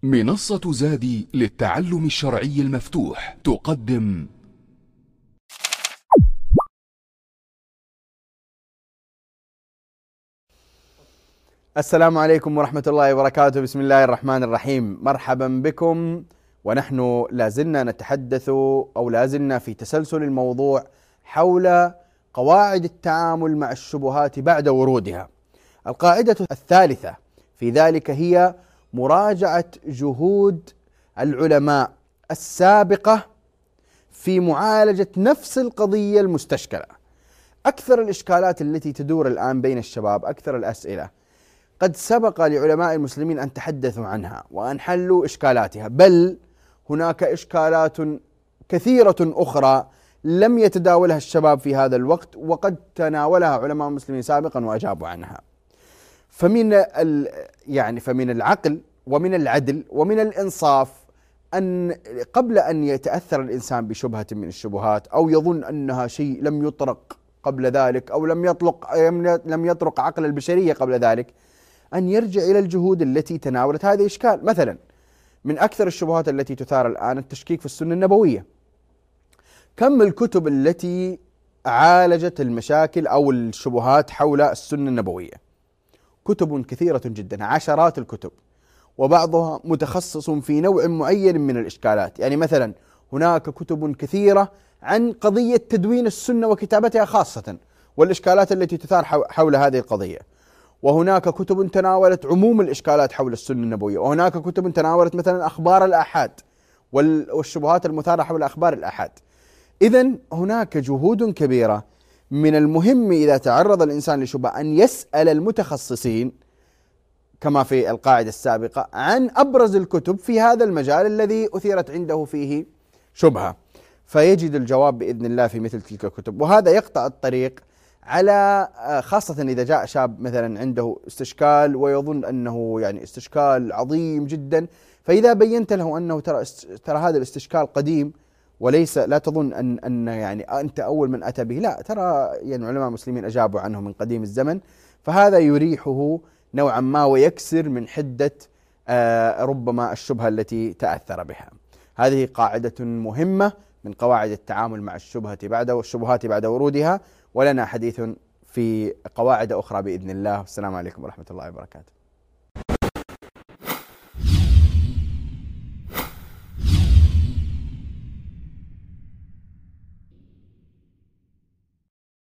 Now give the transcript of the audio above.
منصة زادي للتعلم الشرعي المفتوح تقدم. السلام عليكم ورحمة الله وبركاته. بسم الله الرحمن الرحيم. مرحبا بكم، ونحن لازلنا نتحدث أو لازلنا في تسلسل الموضوع حول قواعد التعامل مع الشبهات بعد ورودها. القاعدة الثالثة في ذلك هي مراجعة جهود العلماء السابقة في معالجة نفس القضية المستشكلة. أكثر الإشكالات التي تدور الآن بين الشباب، أكثر الأسئلة، قد سبق لعلماء المسلمين أن تحدثوا عنها وأن حلوا إشكالاتها، بل هناك إشكالات كثيرة أخرى لم يتداولها الشباب في هذا الوقت، وقد تناولها علماء المسلمين سابقا وأجابوا عنها. فمن العقل ومن العدل ومن الإنصاف أن قبل أن يتأثر الإنسان بشبهة من الشبهات أو يظن أنها شيء لم يطرق قبل ذلك أو لم يطرق عقل البشرية قبل ذلك، أن يرجع إلى الجهود التي تناولت هذه الإشكال. مثلا من أكثر الشبهات التي تثار الآن التشكيك في السنة النبوية. كم الكتب التي عالجت المشاكل أو الشبهات حول السنة النبوية؟ كتب كثيرة جدا، عشرات الكتب، وبعضها متخصص في نوع معين من الإشكالات. يعني مثلا هناك كتب كثيرة عن قضية تدوين السنة وكتابتها خاصة والإشكالات التي تثار حول هذه القضية، وهناك كتب تناولت عموم الإشكالات حول السنة النبوية، وهناك كتب تناولت مثلا أخبار الآحاد والشبهات المثارة حول أخبار الآحاد. إذن هناك جهود كبيرة. من المهم إذا تعرض الإنسان لشبهة أن يسأل المتخصصين كما في القاعدة السابقة عن أبرز الكتب في هذا المجال الذي أثيرت عنده فيه شبهة، فيجد الجواب بإذن الله في مثل تلك الكتب. وهذا يقطع الطريق على خاصة إذا جاء شاب مثلا عنده استشكال ويظن أنه يعني استشكال عظيم جدا، فإذا بينت له أنه ترى هذا الاستشكال قديم وليس، لا تظن أن يعني أنت أول من أتى به، لا، ترى يعني علماء المسلمين أجابوا عنه من قديم الزمن، فهذا يريحه نوعا ما ويكسر من حدة ربما الشبهة التي تأثر بها. هذه قاعدة مهمة من قواعد التعامل مع الشبهات بعد ورودها، ولنا حديث في قواعد أخرى بإذن الله. والسلام عليكم ورحمة الله وبركاته.